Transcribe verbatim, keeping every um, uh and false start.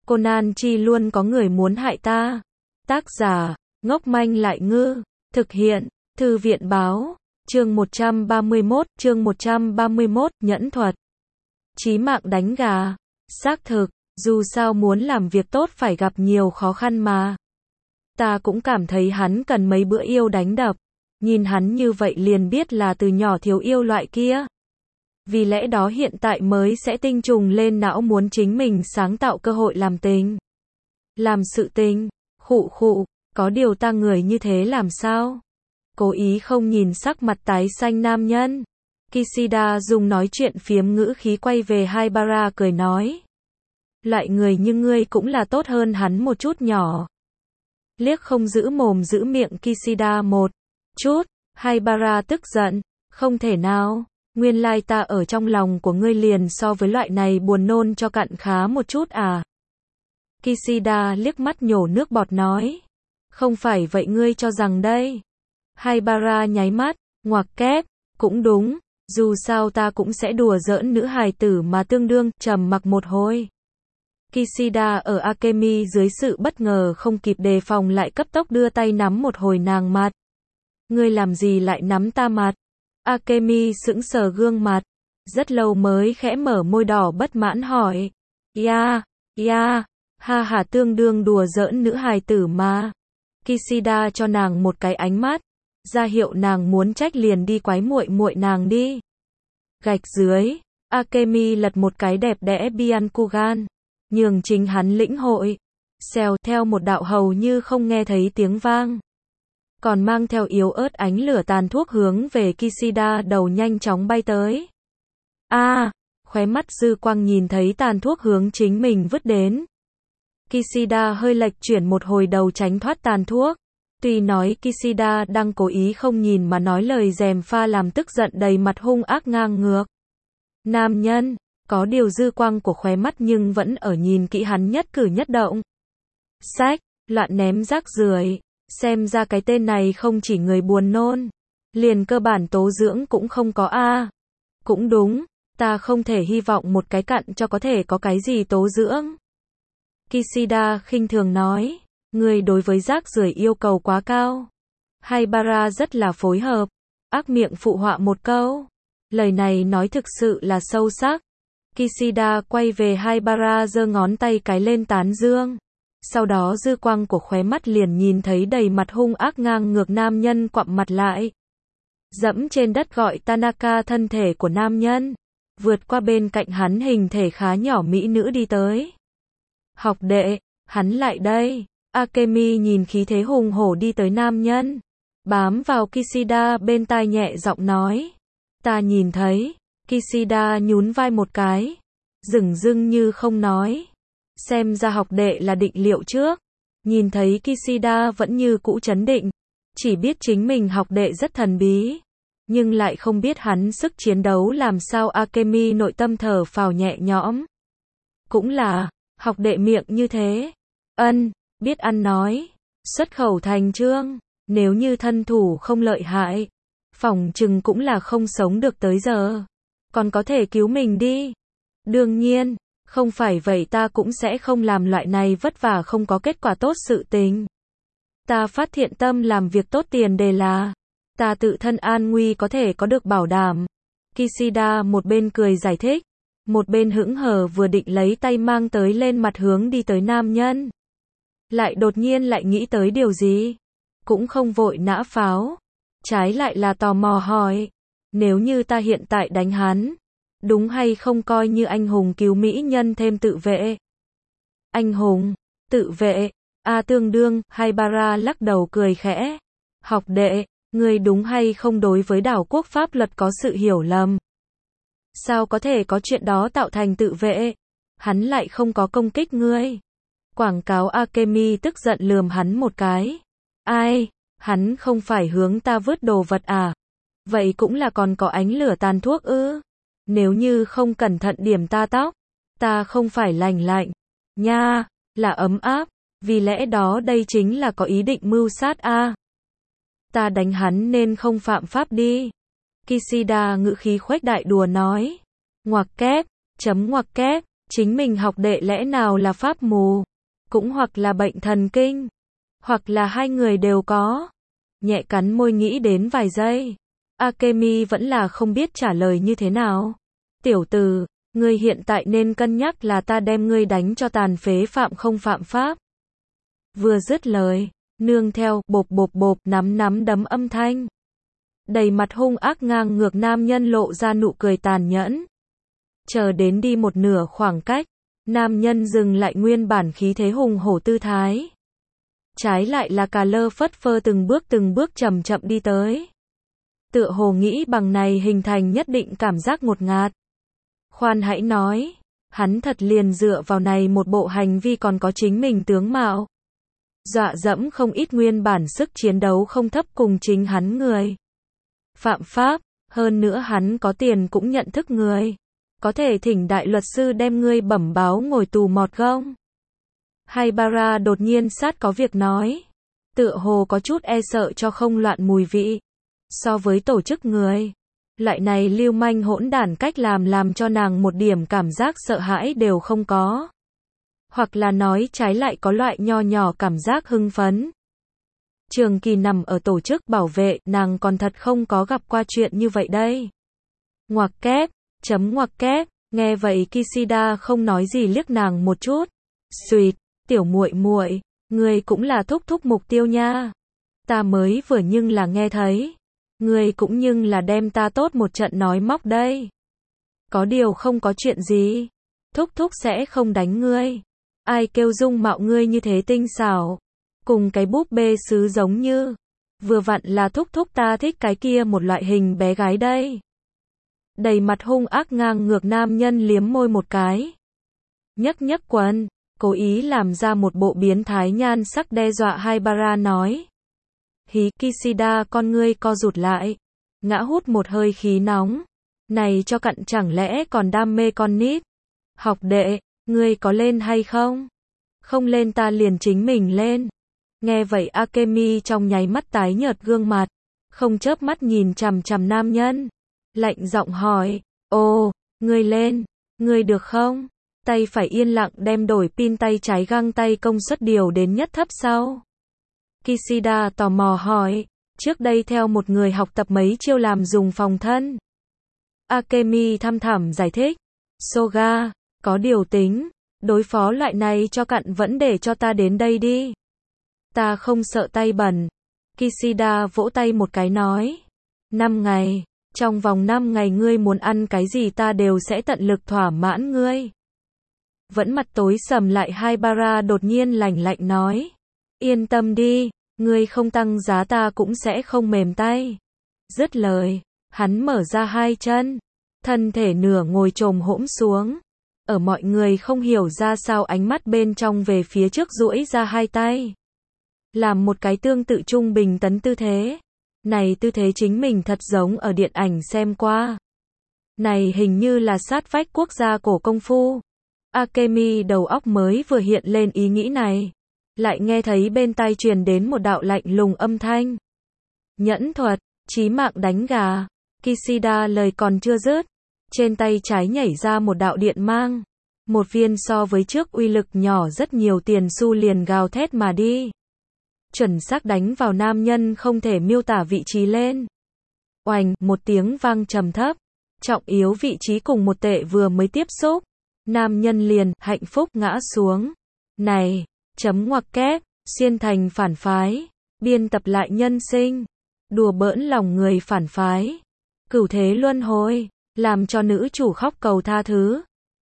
Conan Chi luôn có người muốn hại ta. Tác giả, ngốc manh lại ngư. Thực hiện, Thư viện báo. Chương một trăm ba mươi mốt, chương một trăm ba mươi mốt, nhẫn thuật. Chí mạng đánh gà. Xác thực, dù sao muốn làm việc tốt phải gặp nhiều khó khăn mà. Ta cũng cảm thấy hắn cần mấy bữa yêu đánh đập. Nhìn hắn như vậy liền biết là từ nhỏ thiếu yêu loại kia. Vì lẽ đó hiện tại mới sẽ tinh trùng lên não muốn chính mình sáng tạo cơ hội làm tình. Làm sự tình, khụ khụ, có điều ta người như thế làm sao? Cố ý không nhìn sắc mặt tái xanh nam nhân. Kishida dùng nói chuyện phiếm ngữ khí quay về Haibara cười nói. Loại người như ngươi cũng là tốt hơn hắn một chút nhỏ. Liếc không giữ mồm giữ miệng Kishida một chút, Haibara tức giận, không thể nào, nguyên lai ta ở trong lòng của ngươi liền so với loại này buồn nôn cho cặn khá một chút à. Kishida liếc mắt nhổ nước bọt nói, không phải vậy ngươi cho rằng đây. Haibara nháy mắt, ngoặc kép, cũng đúng, dù sao ta cũng sẽ đùa giỡn nữ hài tử mà tương đương, trầm mặc một hồi. Kishida ở Akemi dưới sự bất ngờ không kịp đề phòng lại cấp tốc đưa tay nắm một hồi nàng mặt. Ngươi làm gì lại nắm ta mặt? Akemi sững sờ gương mặt, rất lâu mới khẽ mở môi đỏ bất mãn hỏi. Ya, ya, ha ha tương đương đùa giỡn nữ hài tử mà. Kishida cho nàng một cái ánh mắt, ra hiệu nàng muốn trách liền đi quái muội muội nàng đi. Gạch dưới, Akemi lật một cái đẹp đẽ Byakugan, nhường chính hắn lĩnh hội. Xèo theo một đạo hầu như không nghe thấy tiếng vang. Còn mang theo yếu ớt ánh lửa tàn thuốc hướng về Kishida đầu nhanh chóng bay tới. A, à, khóe mắt dư quang nhìn thấy tàn thuốc hướng chính mình vứt đến. Kishida hơi lệch chuyển một hồi đầu tránh thoát tàn thuốc. Tuy nói Kishida đang cố ý không nhìn mà nói lời gièm pha làm tức giận đầy mặt hung ác ngang ngược. Nam nhân, có điều dư quang của khóe mắt nhưng vẫn ở nhìn kỹ hắn nhất cử nhất động. Sách, loạn ném rác rưởi. Xem ra cái tên này không chỉ người buồn nôn, liền cơ bản tố dưỡng cũng không có a. À. Cũng đúng, ta không thể hy vọng một cái cặn cho có thể có cái gì tố dưỡng. Kishida khinh thường nói, người đối với rác rưởi yêu cầu quá cao. Haibara rất là phối hợp, ác miệng phụ họa một câu. Lời này nói thực sự là sâu sắc. Kishida quay về Haibara giơ ngón tay cái lên tán dương. Sau đó dư quang của khóe mắt liền nhìn thấy đầy mặt hung ác ngang ngược nam nhân quặm mặt lại. Dẫm trên đất gọi Tanaka thân thể của nam nhân. Vượt qua bên cạnh hắn hình thể khá nhỏ mỹ nữ đi tới. Học đệ, hắn lại đây. Akemi nhìn khí thế hùng hổ đi tới nam nhân. Bám vào Kishida bên tai nhẹ giọng nói. Ta nhìn thấy. Kishida nhún vai một cái. Dửng dưng như không nói. Xem ra học đệ là định liệu trước. Nhìn thấy Kishida vẫn như cũ trấn định. Chỉ biết chính mình học đệ rất thần bí. Nhưng lại không biết hắn sức chiến đấu làm sao. Akemi nội tâm thở phào nhẹ nhõm. Cũng là, học đệ miệng như thế. Ân, biết ăn nói. Xuất khẩu thành trương. Nếu như thân thủ không lợi hại. Phỏng chừng cũng là không sống được tới giờ. Còn có thể cứu mình đi. Đương nhiên. Không phải vậy ta cũng sẽ không làm loại này vất vả không có kết quả tốt sự tình. Ta phát thiện tâm làm việc tốt tiền đề là ta tự thân an nguy có thể có được bảo đảm. Kishida một bên cười giải thích, một bên hững hờ vừa định lấy tay mang tới lên mặt hướng đi tới nam nhân. Lại đột nhiên lại nghĩ tới điều gì. Cũng không vội nã pháo. Trái lại là tò mò hỏi. Nếu như ta hiện tại đánh hắn. Đúng hay không coi như anh hùng cứu mỹ nhân thêm tự vệ. Anh hùng, tự vệ, a à, tương đương, Haibara lắc đầu cười khẽ. Học đệ, người đúng hay không đối với đảo quốc pháp luật có sự hiểu lầm. Sao có thể có chuyện đó tạo thành tự vệ? Hắn lại không có công kích ngươi. Quảng cáo Akemi tức giận lườm hắn một cái. Ai, hắn không phải hướng ta vứt đồ vật à? Vậy cũng là còn có ánh lửa tàn thuốc ư? Nếu như không cẩn thận điểm ta tóc, ta không phải lành lạnh, nha, là ấm áp, vì lẽ đó đây chính là có ý định mưu sát a. À. Ta đánh hắn nên không phạm pháp đi. Kishida ngữ khí khuếch đại đùa nói. Ngoặc kép, chấm ngoặc kép, Chính mình học đệ lẽ nào là pháp mù, cũng hoặc là bệnh thần kinh, hoặc là hai người đều có. Nhẹ cắn môi nghĩ đến vài giây. Akemi vẫn là không biết trả lời như thế nào. Tiểu tử, ngươi hiện tại nên cân nhắc là ta đem ngươi đánh cho tàn phế phạm không phạm pháp. Vừa dứt lời, nương theo bộp bộp bộp nắm nắm đấm âm thanh. Đầy mặt hung ác ngang ngược nam nhân lộ ra nụ cười tàn nhẫn. Chờ đến đi một nửa khoảng cách, nam nhân dừng lại nguyên bản khí thế hùng hổ tư thái. Trái lại là cà lơ phất phơ từng bước từng bước chậm chậm đi tới. Tựa hồ nghĩ bằng này hình thành nhất định cảm giác ngột ngạt. Khoan hãy nói, hắn thật liền dựa vào này một bộ hành vi còn có chính mình tướng mạo. Dọa dẫm không ít nguyên bản sức chiến đấu không thấp cùng chính hắn người. Phạm pháp, hơn nữa hắn có tiền cũng nhận thức người. Có thể thỉnh đại luật sư đem ngươi bẩm báo ngồi tù mọt gông. Haibara đột nhiên sát có việc nói. Tựa hồ có chút e sợ cho không loạn mùi vị. So với tổ chức người, loại này lưu manh hỗn đản cách làm làm cho nàng một điểm cảm giác sợ hãi đều không có. Hoặc là nói trái lại có loại nho nhỏ cảm giác hưng phấn. Trường Kỳ nằm ở tổ chức bảo vệ, nàng còn thật không có gặp qua chuyện như vậy đây. Ngoặc kép, chấm ngoặc kép, nghe vậy Kishida không nói gì liếc nàng một chút. Xuyệt, tiểu muội muội, ngươi cũng là thúc thúc mục tiêu nha. Ta mới vừa nhưng là nghe thấy. Ngươi cũng nhưng là đem ta tốt một trận nói móc đây. Có điều không có chuyện gì. Thúc thúc sẽ không đánh ngươi. Ai kêu dung mạo ngươi như thế tinh xảo. Cùng cái búp bê sứ giống như. Vừa vặn là thúc thúc ta thích cái kia một loại hình bé gái đây. Đầy mặt hung ác ngang ngược nam nhân liếm môi một cái. Nhấc nhấc quần, cố ý làm ra một bộ biến thái nhan sắc đe dọa Haibara nói. Hí, Kishida con ngươi co rụt lại. Ngã hút một hơi khí nóng. Này cho cặn chẳng lẽ còn đam mê con nít. Học đệ, ngươi có lên hay không? Không lên ta liền chính mình lên. Nghe vậy Akemi trong nháy mắt tái nhợt gương mặt. Không chớp mắt nhìn chằm chằm nam nhân. Lạnh giọng hỏi, ồ, ngươi lên, ngươi được không? Tay phải yên lặng đem đổi pin tay trái găng tay công suất điều đến nhất thấp sau. Kishida tò mò hỏi, trước đây theo một người học tập mấy chiêu làm dùng phòng thân. Akemi thăm thẳm giải thích, Soga, có điều tính, đối phó loại này cho cặn vẫn để cho ta đến đây đi. Ta không sợ tay bẩn. Kishida vỗ tay một cái nói, năm ngày, trong vòng năm ngày ngươi muốn ăn cái gì ta đều sẽ tận lực thỏa mãn ngươi. Vẫn mặt tối sầm lại Haibara đột nhiên lạnh lạnh nói. Yên tâm đi, ngươi không tăng giá ta cũng sẽ không mềm tay. Dứt lời, hắn mở ra hai chân, thân thể nửa ngồi chồm hỗn xuống. Ở mọi người không hiểu ra sao ánh mắt bên trong về phía trước duỗi ra hai tay. Làm một cái tương tự trung bình tấn tư thế. Này tư thế chính mình thật giống ở điện ảnh xem qua. Này hình như là sát vách quốc gia cổ công phu. Akemi đầu óc mới vừa hiện lên ý nghĩ này. Lại nghe thấy bên tai truyền đến một đạo lạnh lùng âm thanh. Nhẫn thuật, chí mạng đánh gà. Kishida lời còn chưa dứt. Trên tay trái nhảy ra một đạo điện mang. Một viên so với trước uy lực nhỏ rất nhiều tiền xu liền gào thét mà đi. Chuẩn xác đánh vào nam nhân không thể miêu tả vị trí lên. Oành, một tiếng vang trầm thấp. Trọng yếu vị trí cùng một tệ vừa mới tiếp xúc. Nam nhân liền, hạnh phúc ngã xuống. Này, chấm ngoặc kép, xuyên thành phản phái. Biên tập lại nhân sinh. Đùa bỡn lòng người phản phái. Cửu thế luân hồi, làm cho nữ chủ khóc cầu tha thứ.